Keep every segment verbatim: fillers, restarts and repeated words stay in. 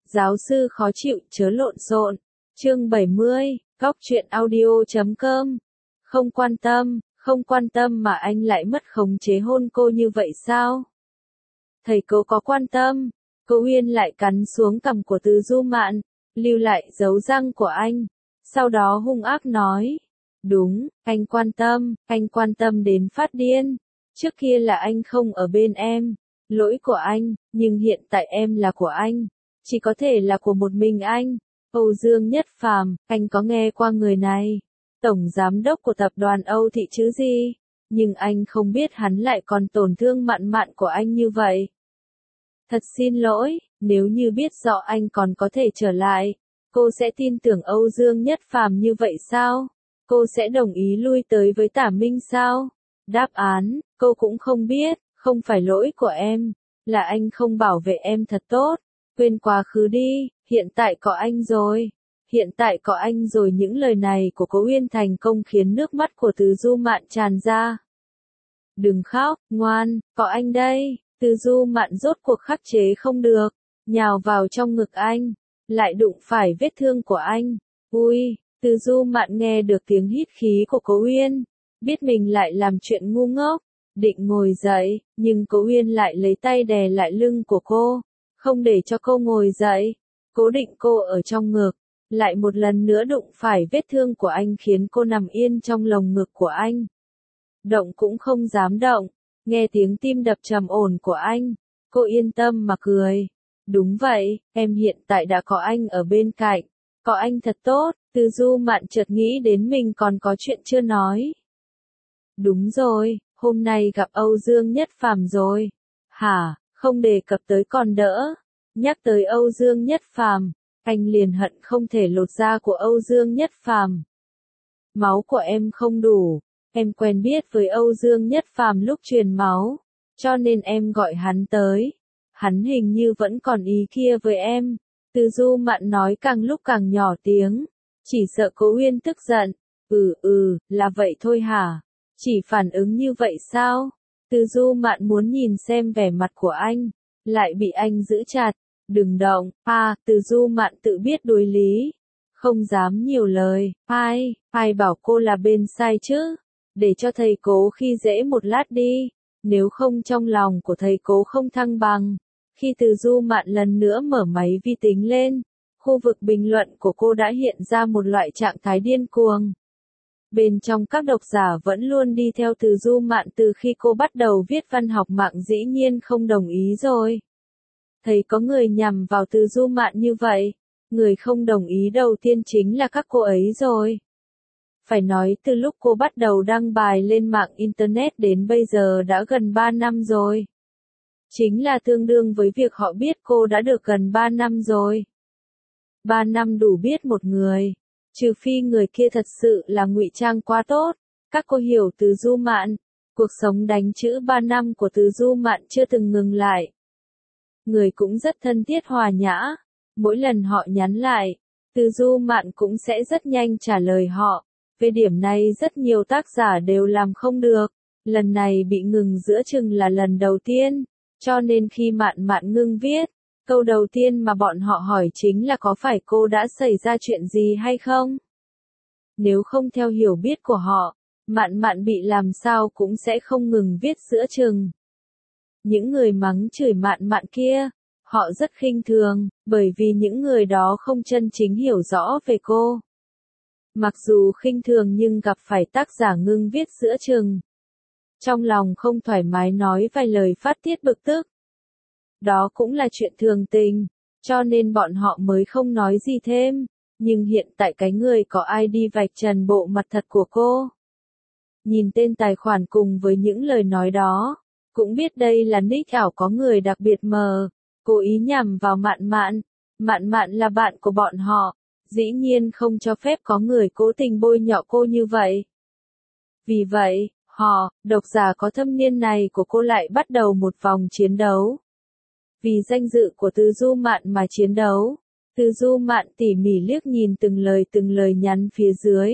Giáo sư khó chịu, chớ lộn xộn. Chương bảy mươi, góc truyện audio chấm com. Không quan tâm, không quan tâm mà anh lại mất khống chế hôn cô như vậy sao? Thầy cô có quan tâm. Cô Uyên lại cắn xuống cằm của Từ Du Mạn, lưu lại dấu răng của anh. Sau đó hung ác nói. Đúng, anh quan tâm, anh quan tâm đến phát điên. Trước kia là anh không ở bên em. Lỗi của anh, nhưng hiện tại em là của anh. Chỉ có thể là của một mình anh. Âu Dương Nhất Phàm, anh có nghe qua người này. Tổng giám đốc của tập đoàn Âu Thị chứ gì. Nhưng anh không biết hắn lại còn tổn thương Mạn Mạn của anh như vậy. Thật xin lỗi, nếu như biết rõ anh còn có thể trở lại, cô sẽ tin tưởng Âu Dương Nhất Phàm như vậy sao? Cô sẽ đồng ý lui tới với Tả Minh sao? Đáp án, cô cũng không biết, không phải lỗi của em, là anh không bảo vệ em thật tốt. Quên quá khứ đi, hiện tại có anh rồi. Hiện tại có anh rồi. Những lời này của Cố Uyên thành công khiến nước mắt của Từ Du Mạn tràn ra. Đừng khóc, ngoan, có anh đây. Từ Du Mạn rốt cuộc khắc chế không được, nhào vào trong ngực anh, lại đụng phải vết thương của anh. Ui, Từ Du Mạn nghe được tiếng hít khí của Cố Uyên, biết mình lại làm chuyện ngu ngốc, định ngồi dậy, nhưng Cố Uyên lại lấy tay đè lại lưng của cô, không để cho cô ngồi dậy, cố định cô ở trong ngực, lại một lần nữa đụng phải vết thương của anh khiến cô nằm yên trong lồng ngực của anh. Động cũng không dám động, nghe tiếng tim đập trầm ổn của anh, cô yên tâm mà cười. Đúng vậy, em hiện tại đã có anh ở bên cạnh, có anh thật tốt. Từ Du Mạn chợt nghĩ đến mình còn có chuyện chưa nói. Đúng rồi, hôm nay gặp Âu Dương Nhất Phàm rồi. Hả, không đề cập tới còn đỡ. Nhắc tới Âu Dương Nhất Phàm, anh liền hận không thể lột da của Âu Dương Nhất Phàm. Máu của em không đủ, em quen biết với Âu Dương Nhất Phàm lúc truyền máu, cho nên em gọi hắn tới. Hắn hình như vẫn còn ý kia với em. Từ Du Mạn nói càng lúc càng nhỏ tiếng, chỉ sợ Cố Uyên tức giận. Ừ ừ, là vậy thôi hả? Chỉ phản ứng như vậy sao? Từ Du Mạn muốn nhìn xem vẻ mặt của anh, lại bị anh giữ chặt. Đừng động, à, Từ Du Mạn tự biết đối lý, không dám nhiều lời. Ai, ai bảo cô là bên sai chứ? Để cho thầy Cố khi dễ một lát đi, nếu không trong lòng của thầy Cố không thăng bằng. Khi Từ Du Mạn lần nữa mở máy vi tính lên, khu vực bình luận của cô đã hiện ra một loại trạng thái điên cuồng. Bên trong các độc giả vẫn luôn đi theo Từ Du Mạn từ khi cô bắt đầu viết văn học mạng dĩ nhiên không đồng ý rồi. Thấy có người nhằm vào Từ Du Mạn như vậy, người không đồng ý đầu tiên chính là các cô ấy rồi. Phải nói từ lúc cô bắt đầu đăng bài lên mạng Internet đến bây giờ đã gần ba năm rồi. Chính là tương đương với việc họ biết cô đã được gần ba năm rồi. ba năm đủ biết một người, trừ phi người kia thật sự là ngụy trang quá tốt. Các cô hiểu Từ Du Mạn, cuộc sống đánh chữ ba năm của Từ Du Mạn chưa từng ngừng lại. Người cũng rất thân thiết hòa nhã, mỗi lần họ nhắn lại, Từ Du Mạn cũng sẽ rất nhanh trả lời họ. Về điểm này rất nhiều tác giả đều làm không được, lần này bị ngừng giữa chừng là lần đầu tiên, cho nên khi Mạn Mạn ngưng viết, câu đầu tiên mà bọn họ hỏi chính là có phải cô đã xảy ra chuyện gì hay không? Nếu không theo hiểu biết của họ, Mạn Mạn bị làm sao cũng sẽ không ngừng viết giữa chừng. Những người mắng chửi Mạn Mạn kia, họ rất khinh thường, bởi vì những người đó không chân chính hiểu rõ về cô. Mặc dù khinh thường nhưng gặp phải tác giả ngưng viết giữa chừng, trong lòng không thoải mái nói vài lời phát tiết bực tức. Đó cũng là chuyện thường tình, cho nên bọn họ mới không nói gì thêm. Nhưng hiện tại cái người có ai đi vạch trần bộ mặt thật của cô. Nhìn tên tài khoản cùng với những lời nói đó, cũng biết đây là nick ảo có người đặc biệt mờ, cố ý nhằm vào Mạn Mạn. Mạn Mạn là bạn của bọn họ, dĩ nhiên không cho phép có người cố tình bôi nhọ cô như vậy. Vì vậy, họ, độc giả có thâm niên này của cô lại bắt đầu một vòng chiến đấu. Vì danh dự của Từ Du Mạn mà chiến đấu. Từ Du Mạn tỉ mỉ liếc nhìn từng lời từng lời nhắn phía dưới.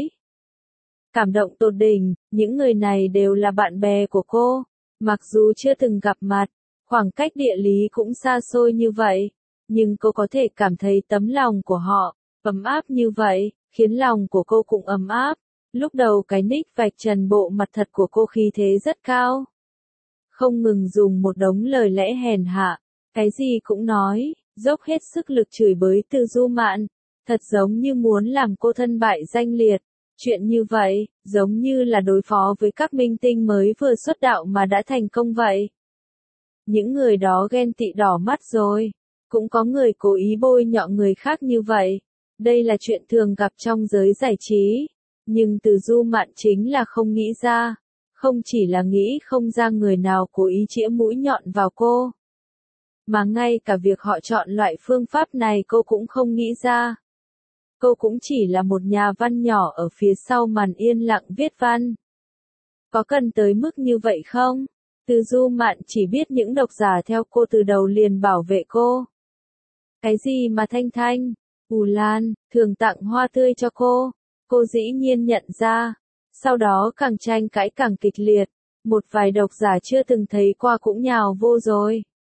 Cảm động tột đỉnh, những người này đều là bạn bè của cô. Mặc dù chưa từng gặp mặt, khoảng cách địa lý cũng xa xôi như vậy, nhưng cô có thể cảm thấy tấm lòng của họ ấm áp như vậy, khiến lòng của cô cũng ấm áp. Lúc đầu cái nick vạch trần bộ mặt thật của cô khí thế rất cao. Không ngừng dùng một đống lời lẽ hèn hạ, cái gì cũng nói, dốc hết sức lực chửi bới Từ Du Mạn, thật giống như muốn làm cô thân bại danh liệt. Chuyện như vậy, giống như là đối phó với các minh tinh mới vừa xuất đạo mà đã thành công vậy. Những người đó ghen tị đỏ mắt rồi, cũng có người cố ý bôi nhọ người khác như vậy. Đây là chuyện thường gặp trong giới giải trí, nhưng Từ Du Mạn chính là không nghĩ ra, không chỉ là nghĩ không ra người nào cố ý chĩa mũi nhọn vào cô, mà ngay cả việc họ chọn loại phương pháp này cô cũng không nghĩ ra. Cô cũng chỉ là một nhà văn nhỏ ở phía sau màn yên lặng viết văn. Có cần tới mức như vậy không? Từ Du Mạn chỉ biết những độc giả theo cô từ đầu liền bảo vệ cô. Cái gì mà Thanh Thanh, Ù Lan, thường tặng hoa tươi cho cô, cô dĩ nhiên nhận ra. Sau đó càng tranh cãi càng kịch liệt, một vài độc giả chưa từng thấy qua cũng nhào vô rồi.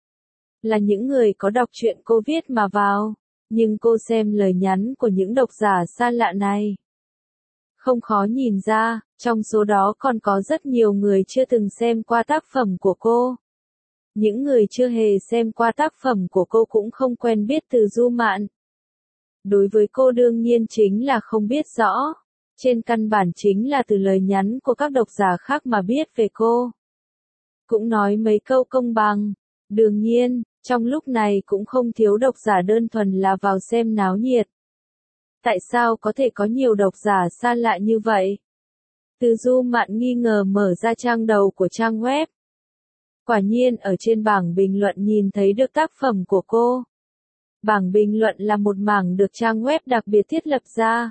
Là những người có đọc truyện cô viết mà vào, nhưng cô xem lời nhắn của những độc giả xa lạ này. Không khó nhìn ra, trong số đó còn có rất nhiều người chưa từng xem qua tác phẩm của cô. Những người chưa hề xem qua tác phẩm của cô cũng không quen biết Từ Du Mạn. Đối với cô đương nhiên chính là không biết rõ. Trên căn bản chính là từ lời nhắn của các độc giả khác mà biết về cô. Cũng nói mấy câu công bằng. Đương nhiên, trong lúc này cũng không thiếu độc giả đơn thuần là vào xem náo nhiệt. Tại sao có thể có nhiều độc giả xa lạ như vậy? Từ Du Mạn nghi ngờ mở ra trang đầu của trang web. Quả nhiên ở trên bảng bình luận nhìn thấy được tác phẩm của cô. Bảng bình luận là một mảng được trang web đặc biệt thiết lập ra.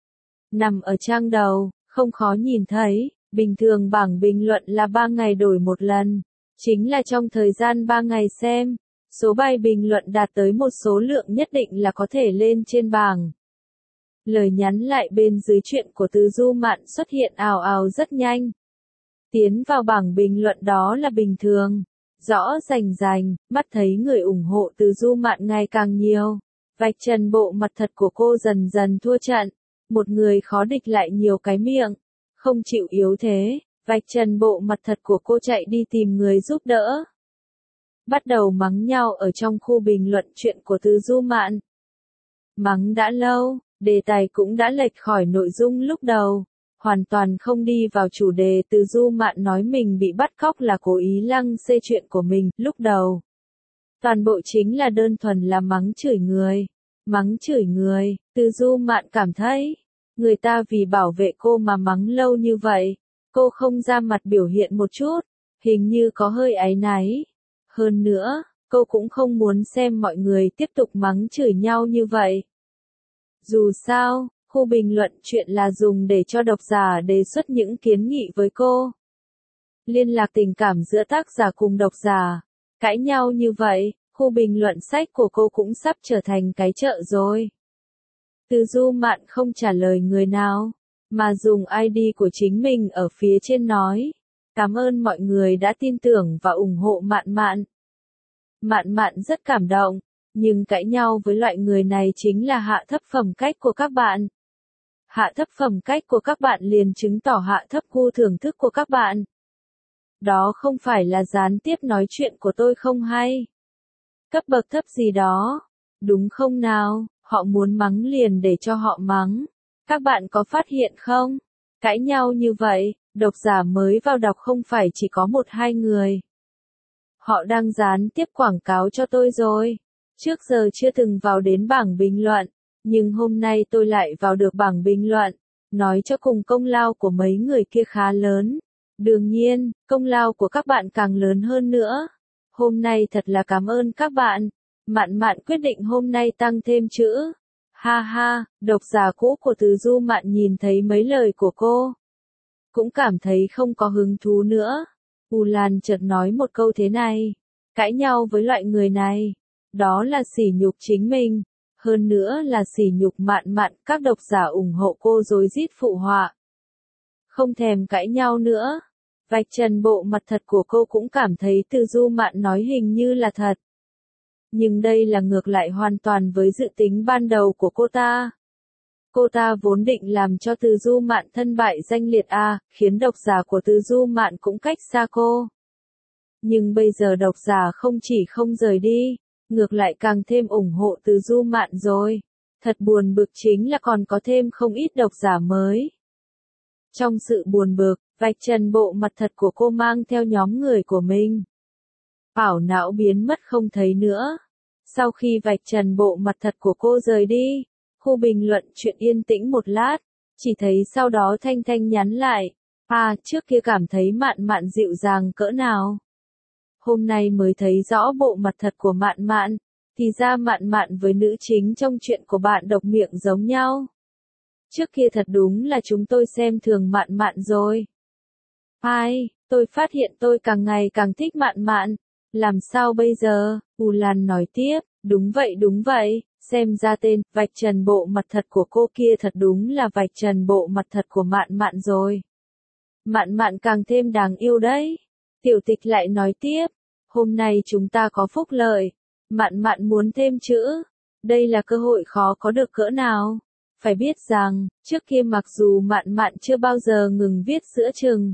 Nằm ở trang đầu, không khó nhìn thấy, bình thường bảng bình luận là ba ngày đổi một lần. Chính là trong thời gian ba ngày xem, số bài bình luận đạt tới một số lượng nhất định là có thể lên trên bảng. Lời nhắn lại bên dưới chuyện của Từ Du Mạn xuất hiện ào ào rất nhanh. Tiến vào bảng bình luận đó là bình thường. Rõ rành rành, mắt thấy người ủng hộ Từ Du Mạn ngày càng nhiều. Vạch trần bộ mặt thật của cô dần dần thua trận. Một người khó địch lại nhiều cái miệng. Không chịu yếu thế, vạch trần bộ mặt thật của cô chạy đi tìm người giúp đỡ. Bắt đầu mắng nhau ở trong khu bình luận chuyện của Từ Du Mạn. Mắng đã lâu, đề tài cũng đã lệch khỏi nội dung lúc đầu. Hoàn toàn không đi vào chủ đề. Từ Du Mạn nói mình bị bắt cóc là cố ý lăng xê chuyện của mình, lúc đầu. Toàn bộ chính là đơn thuần là mắng chửi người. Mắng chửi người, Từ Du Mạn cảm thấy, người ta vì bảo vệ cô mà mắng lâu như vậy, cô không ra mặt biểu hiện một chút, hình như có hơi áy náy. Hơn nữa, cô cũng không muốn xem mọi người tiếp tục mắng chửi nhau như vậy. Dù sao, khu bình luận chuyện là dùng để cho độc giả đề xuất những kiến nghị với cô. Liên lạc tình cảm giữa tác giả cùng độc giả. Cãi nhau như vậy, khu bình luận sách của cô cũng sắp trở thành cái chợ rồi. Từ Du Mạn không trả lời người nào, mà dùng i đê của chính mình ở phía trên nói. Cảm ơn mọi người đã tin tưởng và ủng hộ Mạn Mạn. Mạn Mạn rất cảm động, nhưng cãi nhau với loại người này chính là hạ thấp phẩm cách của các bạn. Hạ thấp phẩm cách của các bạn liền chứng tỏ hạ thấp gu thưởng thức của các bạn. Đó không phải là gián tiếp nói chuyện của tôi không hay. Cấp bậc thấp gì đó. Đúng không nào, họ muốn mắng liền để cho họ mắng. Các bạn có phát hiện không? Cãi nhau như vậy, độc giả mới vào đọc không phải chỉ có một hai người. Họ đang gián tiếp quảng cáo cho tôi rồi. Trước giờ chưa từng vào đến bảng bình luận, nhưng hôm nay tôi lại vào được bảng bình luận. Nói cho cùng công lao của mấy người kia khá lớn. Đương nhiên, công lao của các bạn càng lớn hơn nữa. Hôm nay thật là cảm ơn các bạn. Mạn Mạn quyết định hôm nay tăng thêm chữ. Ha ha, độc giả cũ của Từ Du Mạn nhìn thấy mấy lời của cô. Cũng cảm thấy không có hứng thú nữa. Ù Lan chợt nói một câu thế này. Cãi nhau với loại người này. Đó là sỉ nhục chính mình. Hơn nữa là sỉ nhục Mạn Mạn. Các độc giả ủng hộ cô rối rít phụ họa. Không thèm cãi nhau nữa. Vạch trần bộ mặt thật của cô cũng cảm thấy Từ Du Mạn nói hình như là thật. Nhưng đây là ngược lại hoàn toàn với dự tính ban đầu của cô ta. Cô ta vốn định làm cho Từ Du Mạn thân bại danh liệt a, khiến độc giả của Từ Du Mạn cũng cách xa cô. Nhưng bây giờ độc giả không chỉ không rời đi, ngược lại càng thêm ủng hộ Từ Du Mạn rồi. Thật buồn bực chính là còn có thêm không ít độc giả mới. Trong sự buồn bực, vạch trần bộ mặt thật của cô mang theo nhóm người của mình. Ảo não biến mất không thấy nữa. Sau khi vạch trần bộ mặt thật của cô rời đi, khu bình luận chuyện yên tĩnh một lát, chỉ thấy sau đó Thanh Thanh nhắn lại, à trước kia cảm thấy Mạn Mạn dịu dàng cỡ nào. Hôm nay mới thấy rõ bộ mặt thật của Mạn Mạn, thì ra Mạn Mạn với nữ chính trong chuyện của bạn độc miệng giống nhau. Trước kia thật đúng là chúng tôi xem thường Mạn Mạn rồi. Ai, tôi phát hiện tôi càng ngày càng thích Mạn Mạn, làm sao bây giờ? U Lan nói tiếp, đúng vậy đúng vậy, xem ra tên, vạch trần bộ mặt thật của cô kia thật đúng là vạch trần bộ mặt thật của Mạn Mạn rồi. Mạn Mạn càng thêm đáng yêu đấy. Tiểu Tịch lại nói tiếp, hôm nay chúng ta có phúc lợi, Mạn Mạn muốn thêm chữ, đây là cơ hội khó có được cỡ nào. Phải biết rằng, trước kia mặc dù Mạn Mạn chưa bao giờ ngừng viết giữa chừng,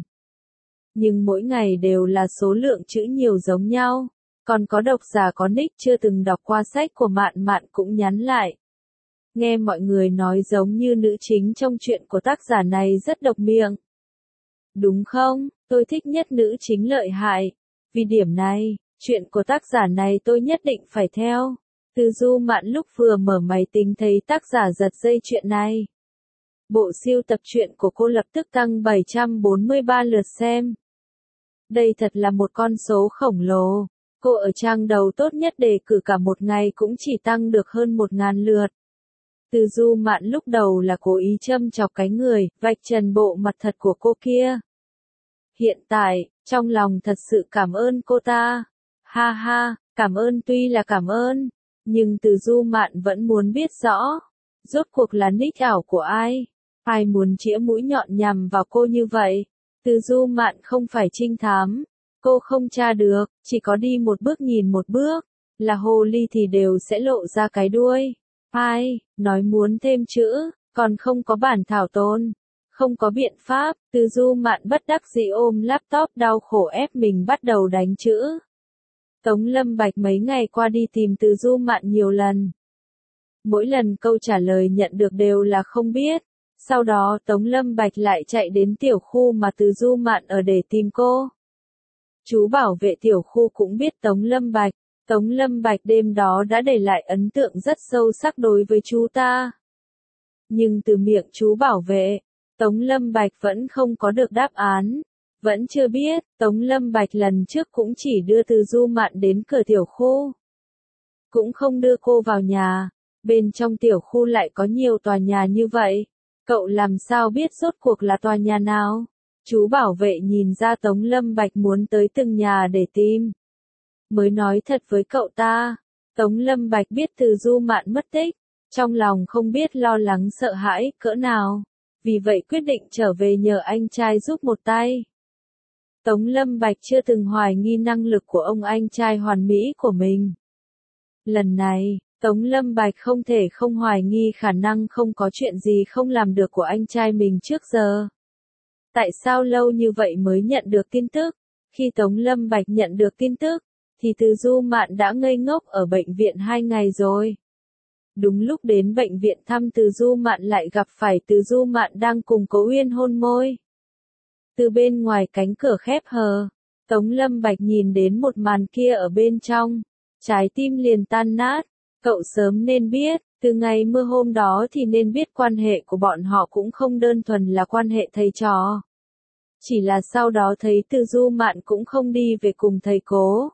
nhưng mỗi ngày đều là số lượng chữ nhiều giống nhau. Còn có độc giả có nick chưa từng đọc qua sách của Mạn Mạn cũng nhắn lại. Nghe mọi người nói giống như nữ chính trong chuyện của tác giả này rất độc miệng. Đúng không? Tôi thích nhất nữ chính lợi hại. Vì điểm này, chuyện của tác giả này tôi nhất định phải theo. Từ Du Mạn lúc vừa mở máy tính thấy tác giả giật dây chuyện này. Bộ siêu tập truyện của cô lập tức tăng bảy trăm bốn mươi ba lượt xem. Đây thật là một con số khổng lồ. Cô ở trang đầu tốt nhất đề cử cả một ngày cũng chỉ tăng được hơn một ngàn lượt. Từ Du Mạn lúc đầu là cố ý châm chọc cái người, vạch trần bộ mặt thật của cô kia. Hiện tại, trong lòng thật sự cảm ơn cô ta. Ha ha, cảm ơn tuy là cảm ơn, nhưng Từ Du Mạn vẫn muốn biết rõ. Rốt cuộc là nick ảo của ai? Ai muốn chĩa mũi nhọn nhằm vào cô như vậy? Từ Du Mạn không phải trinh thám. Cô không tra được, chỉ có đi một bước nhìn một bước, là hồ ly thì đều sẽ lộ ra cái đuôi. Ai, nói muốn thêm chữ, còn không có bản thảo tôn, không có biện pháp, Từ Du Mạn bất đắc dĩ ôm laptop đau khổ ép mình bắt đầu đánh chữ. Tống Lâm Bạch mấy ngày qua đi tìm Từ Du Mạn nhiều lần. Mỗi lần câu trả lời nhận được đều là không biết. Sau đó Tống Lâm Bạch lại chạy đến tiểu khu mà Từ Du Mạn ở để tìm cô. Chú bảo vệ tiểu khu cũng biết Tống Lâm Bạch. Tống Lâm Bạch đêm đó đã để lại ấn tượng rất sâu sắc đối với chú ta. Nhưng từ miệng chú bảo vệ, Tống Lâm Bạch vẫn không có được đáp án. Vẫn chưa biết, Tống Lâm Bạch lần trước cũng chỉ đưa Từ Du Mạn đến cửa tiểu khu. Cũng không đưa cô vào nhà. Bên trong tiểu khu lại có nhiều tòa nhà như vậy. Cậu làm sao biết rốt cuộc là tòa nhà nào? Chú bảo vệ nhìn ra Tống Lâm Bạch muốn tới từng nhà để tìm. Mới nói thật với cậu ta. Tống Lâm Bạch biết Từ Du Mạn mất tích. Trong lòng không biết lo lắng sợ hãi cỡ nào. Vì vậy quyết định trở về nhờ anh trai giúp một tay. Tống Lâm Bạch chưa từng hoài nghi năng lực của ông anh trai hoàn mỹ của mình. Lần này, Tống Lâm Bạch không thể không hoài nghi khả năng không có chuyện gì không làm được của anh trai mình trước giờ. Tại sao lâu như vậy mới nhận được tin tức? Khi Tống Lâm Bạch nhận được tin tức, thì Từ Du Mạn đã ngây ngốc ở bệnh viện hai ngày rồi. Đúng lúc đến bệnh viện thăm Từ Du Mạn lại gặp phải Từ Du Mạn đang cùng Cố Uyên hôn môi. Từ bên ngoài cánh cửa khép hờ, Tống Lâm Bạch nhìn đến một màn kia ở bên trong, trái tim liền tan nát. Cậu sớm nên biết, từ ngày mưa hôm đó thì nên biết quan hệ của bọn họ cũng không đơn thuần là quan hệ thầy trò. Chỉ là sau đó thấy Từ Du Mạn cũng không đi về cùng thầy Cố.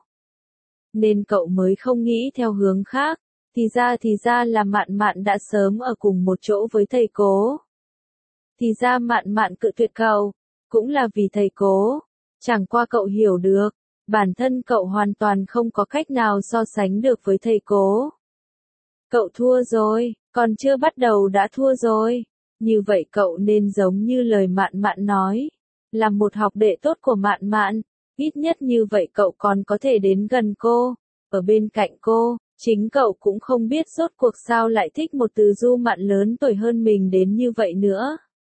Nên cậu mới không nghĩ theo hướng khác, thì ra thì ra là Mạn Mạn đã sớm ở cùng một chỗ với thầy Cố. Thì ra Mạn Mạn cự tuyệt cậu, cũng là vì thầy Cố. Chẳng qua cậu hiểu được, bản thân cậu hoàn toàn không có cách nào so sánh được với thầy Cố. Cậu thua rồi, còn chưa bắt đầu đã thua rồi. Như vậy cậu nên giống như lời Mạn Mạn nói, làm một học đệ tốt của Mạn Mạn, ít nhất như vậy cậu còn có thể đến gần cô, ở bên cạnh cô, Chính cậu cũng không biết rốt cuộc sao lại thích một Từ Du Mạn lớn tuổi hơn mình đến như vậy nữa.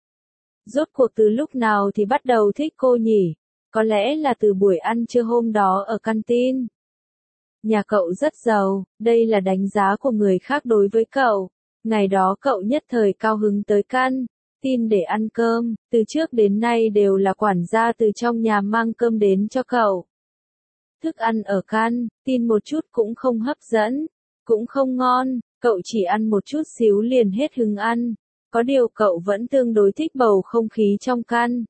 Rốt cuộc từ lúc nào thì bắt đầu thích cô nhỉ? Có lẽ là từ buổi ăn trưa hôm đó ở canteen. Nhà cậu rất giàu, đây là đánh giá của người khác đối với cậu. Ngày đó cậu nhất thời cao hứng tới căn tin để ăn cơm, từ trước đến nay đều là quản gia từ trong nhà mang cơm đến cho cậu. Thức ăn ở can tin một chút cũng không hấp dẫn, cũng không ngon, cậu chỉ ăn một chút xíu liền hết hứng ăn. Có điều cậu vẫn tương đối thích bầu không khí trong can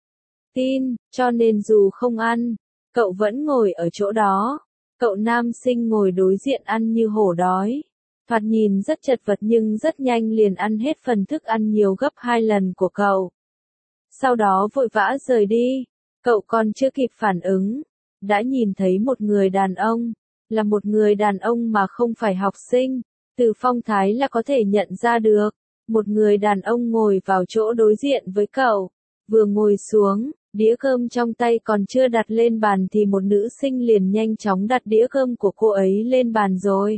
tin, cho nên dù không ăn, cậu vẫn ngồi ở chỗ đó. Cậu nam sinh ngồi đối diện ăn như hổ đói. Thoạt nhìn rất chật vật nhưng rất nhanh liền ăn hết phần thức ăn nhiều gấp hai lần của cậu. Sau đó vội vã rời đi. Cậu còn chưa kịp phản ứng, đã nhìn thấy một người đàn ông, là một người đàn ông mà không phải học sinh. Từ phong thái là có thể nhận ra được. Một người đàn ông ngồi vào chỗ đối diện với cậu. Vừa ngồi xuống, đĩa cơm trong tay còn chưa đặt lên bàn thì một nữ sinh liền nhanh chóng đặt đĩa cơm của cô ấy lên bàn rồi.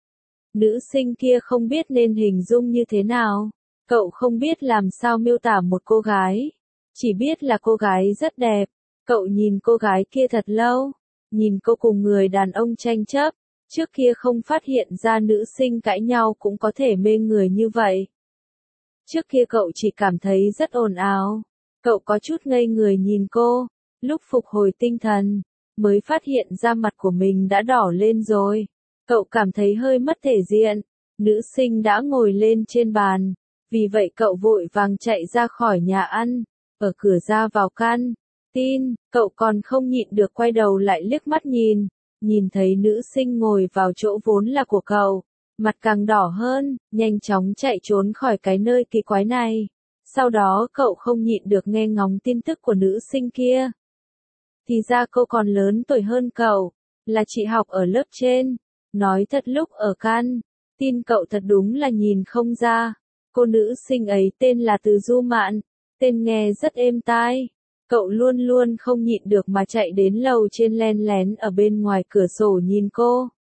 Nữ sinh kia không biết nên hình dung như thế nào. Cậu không biết làm sao miêu tả một cô gái. Chỉ biết là cô gái rất đẹp. Cậu nhìn cô gái kia thật lâu. Nhìn cô cùng người đàn ông tranh chấp. Trước kia không phát hiện ra nữ sinh cãi nhau cũng có thể mê người như vậy. Trước kia cậu chỉ cảm thấy rất ồn ào. Cậu có chút ngây người nhìn cô. Lúc phục hồi tinh thần, mới phát hiện ra mặt của mình đã đỏ lên rồi. Cậu cảm thấy hơi mất thể diện. Nữ sinh đã ngồi lên trên bàn. Vì vậy cậu vội vàng chạy ra khỏi nhà ăn. Ở cửa ra vào can tin, cậu còn không nhịn được quay đầu lại liếc mắt nhìn. Nhìn thấy nữ sinh ngồi vào chỗ vốn là của cậu. Mặt càng đỏ hơn, nhanh chóng chạy trốn khỏi cái nơi kỳ quái này. Sau đó cậu không nhịn được nghe ngóng tin tức của nữ sinh kia. Thì ra cô còn lớn tuổi hơn cậu, là chị học ở lớp trên. Nói thật lúc ở can tin cậu thật đúng là nhìn không ra. Cô nữ sinh ấy tên là Từ Du Mạn, tên nghe rất êm tai. Cậu luôn luôn không nhịn được mà chạy đến lầu trên len lén ở bên ngoài cửa sổ nhìn cô.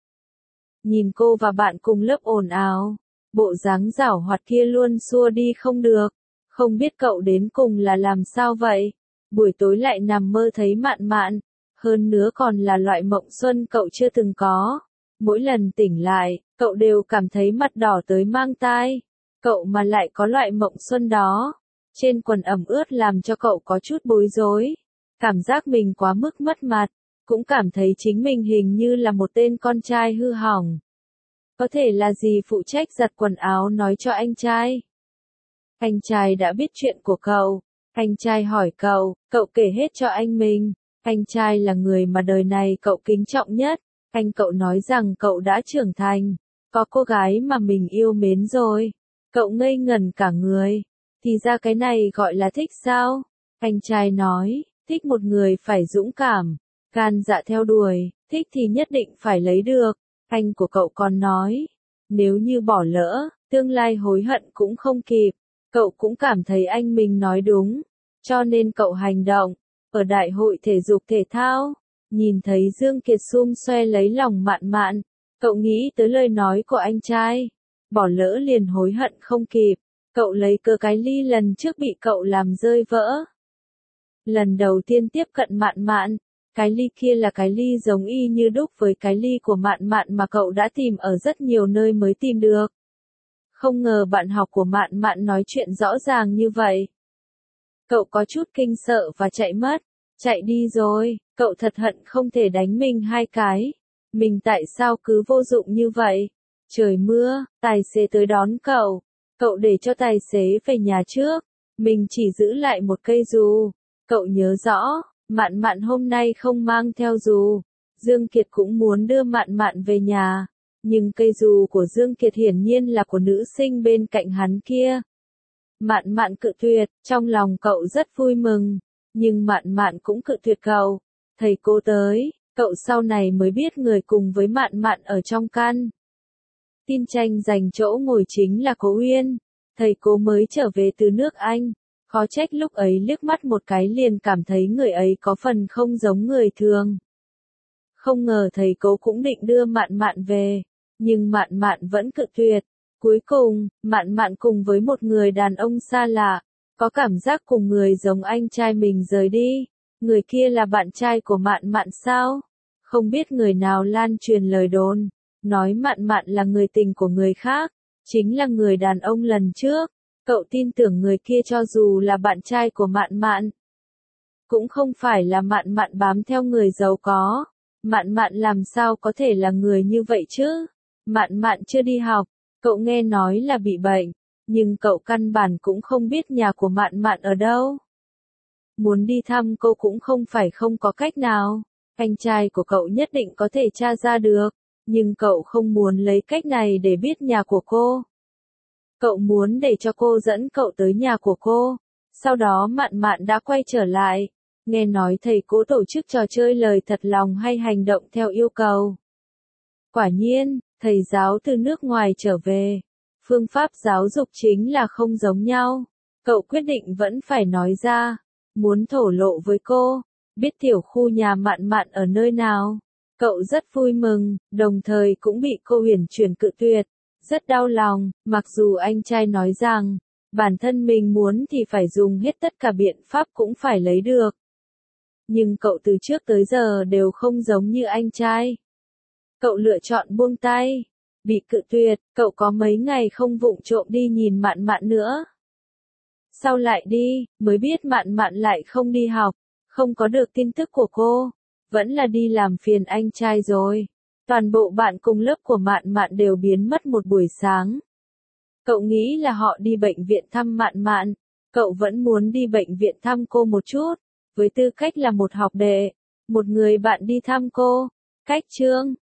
Nhìn cô và bạn cùng lớp ồn ào, bộ dáng giảo hoạt kia luôn xua đi không được. Không biết cậu đến cùng là làm sao vậy? Buổi tối lại nằm mơ thấy Mạn Mạn, hơn nữa còn là loại mộng xuân cậu chưa từng có. Mỗi lần tỉnh lại, cậu đều cảm thấy mặt đỏ tới mang tai. Cậu mà lại có loại mộng xuân đó. Trên quần ẩm ướt làm cho cậu có chút bối rối. Cảm giác mình quá mức mất mặt. Cũng cảm thấy chính mình hình như là một tên con trai hư hỏng. Có thể là gì phụ trách giặt quần áo nói cho anh trai. Anh trai đã biết chuyện của cậu. Anh trai hỏi cậu, cậu kể hết cho anh mình. Anh trai là người mà đời này cậu kính trọng nhất. Anh cậu nói rằng cậu đã trưởng thành. Có cô gái mà mình yêu mến rồi. Cậu ngây ngẩn cả người. Thì ra cái này gọi là thích sao? Anh trai nói, thích một người phải dũng cảm. Gan dạ theo đuổi, thích thì nhất định phải lấy được. Anh của cậu còn nói, nếu như bỏ lỡ, tương lai hối hận cũng không kịp. Cậu cũng cảm thấy anh mình nói đúng, cho nên cậu hành động. Ở đại hội thể dục thể thao, nhìn thấy Dương Kiệt xum xoe lấy lòng Mạn Mạn, cậu nghĩ tới lời nói của anh trai. Bỏ lỡ liền hối hận không kịp. Cậu lấy cớ cái ly lần trước bị cậu làm rơi vỡ. Lần đầu tiên tiếp cận Mạn Mạn, cái ly kia là cái ly giống y như đúc với cái ly của Mạn Mạn mà cậu đã tìm ở rất nhiều nơi mới tìm được. Không ngờ bạn học của Mạn Mạn nói chuyện rõ ràng như vậy. Cậu có chút kinh sợ và chạy mất. Chạy đi rồi, cậu thật hận không thể đánh mình hai cái. Mình tại sao cứ vô dụng như vậy? Trời mưa, tài xế tới đón cậu. Cậu để cho tài xế về nhà trước. Mình chỉ giữ lại một cây dù. Cậu nhớ rõ, Mạn Mạn hôm nay không mang theo dù. Dương Kiệt cũng muốn đưa Mạn Mạn về nhà. Nhưng cây dù của Dương Kiệt hiển nhiên là của nữ sinh bên cạnh hắn kia. Mạn Mạn cự tuyệt, trong lòng cậu rất vui mừng. Nhưng Mạn Mạn cũng cự tuyệt cậu. Thầy cô tới, cậu sau này mới biết người cùng với Mạn Mạn ở trong căn tin tranh giành chỗ ngồi chính là Cố Uyên. Thầy cô mới trở về từ nước Anh. Khó trách lúc ấy liếc mắt một cái liền cảm thấy người ấy có phần không giống người thường. Không ngờ thầy cô cũng định đưa Mạn Mạn về. Nhưng Mạn Mạn vẫn cự tuyệt. Cuối cùng, Mạn Mạn cùng với một người đàn ông xa lạ, có cảm giác cùng người giống anh trai mình rời đi. Người kia là bạn trai của Mạn Mạn sao? Không biết người nào lan truyền lời đồn, nói Mạn Mạn là người tình của người khác, chính là người đàn ông lần trước. Cậu tin tưởng người kia cho dù là bạn trai của Mạn Mạn. Cũng không phải là Mạn Mạn bám theo người giàu có. Mạn Mạn làm sao có thể là người như vậy chứ? Mạn Mạn chưa đi học, cậu nghe nói là bị bệnh, nhưng cậu căn bản cũng không biết nhà của Mạn Mạn ở đâu. Muốn đi thăm cô cũng không phải không có cách nào. Anh trai của cậu nhất định có thể tra ra được, nhưng cậu không muốn lấy cách này để biết nhà của cô. Cậu muốn để cho cô dẫn cậu tới nhà của cô. Sau đó Mạn Mạn đã quay trở lại. Nghe nói thầy cô tổ chức trò chơi lời thật lòng hay hành động theo yêu cầu. Quả nhiên, thầy giáo từ nước ngoài trở về. Phương pháp giáo dục chính là không giống nhau. Cậu quyết định vẫn phải nói ra. Muốn thổ lộ với cô. Biết tiểu khu nhà Mạn Mạn ở nơi nào. Cậu rất vui mừng, đồng thời cũng bị cô Huyền chuyển cự tuyệt. Rất đau lòng, mặc dù anh trai nói rằng, bản thân mình muốn thì phải dùng hết tất cả biện pháp cũng phải lấy được. Nhưng cậu từ trước tới giờ đều không giống như anh trai. Cậu lựa chọn buông tay. Bị cự tuyệt, cậu có mấy ngày không vụng trộm đi nhìn Mạn Mạn nữa. Sau lại đi, mới biết Mạn Mạn lại không đi học, không có được tin tức của cô. Vẫn là đi làm phiền anh trai rồi. Toàn bộ bạn cùng lớp của Mạn Mạn đều biến mất một buổi sáng. Cậu nghĩ là họ đi bệnh viện thăm Mạn Mạn. Cậu vẫn muốn đi bệnh viện thăm cô một chút. Với tư cách là một học đệ, một người bạn đi thăm cô. Cách chương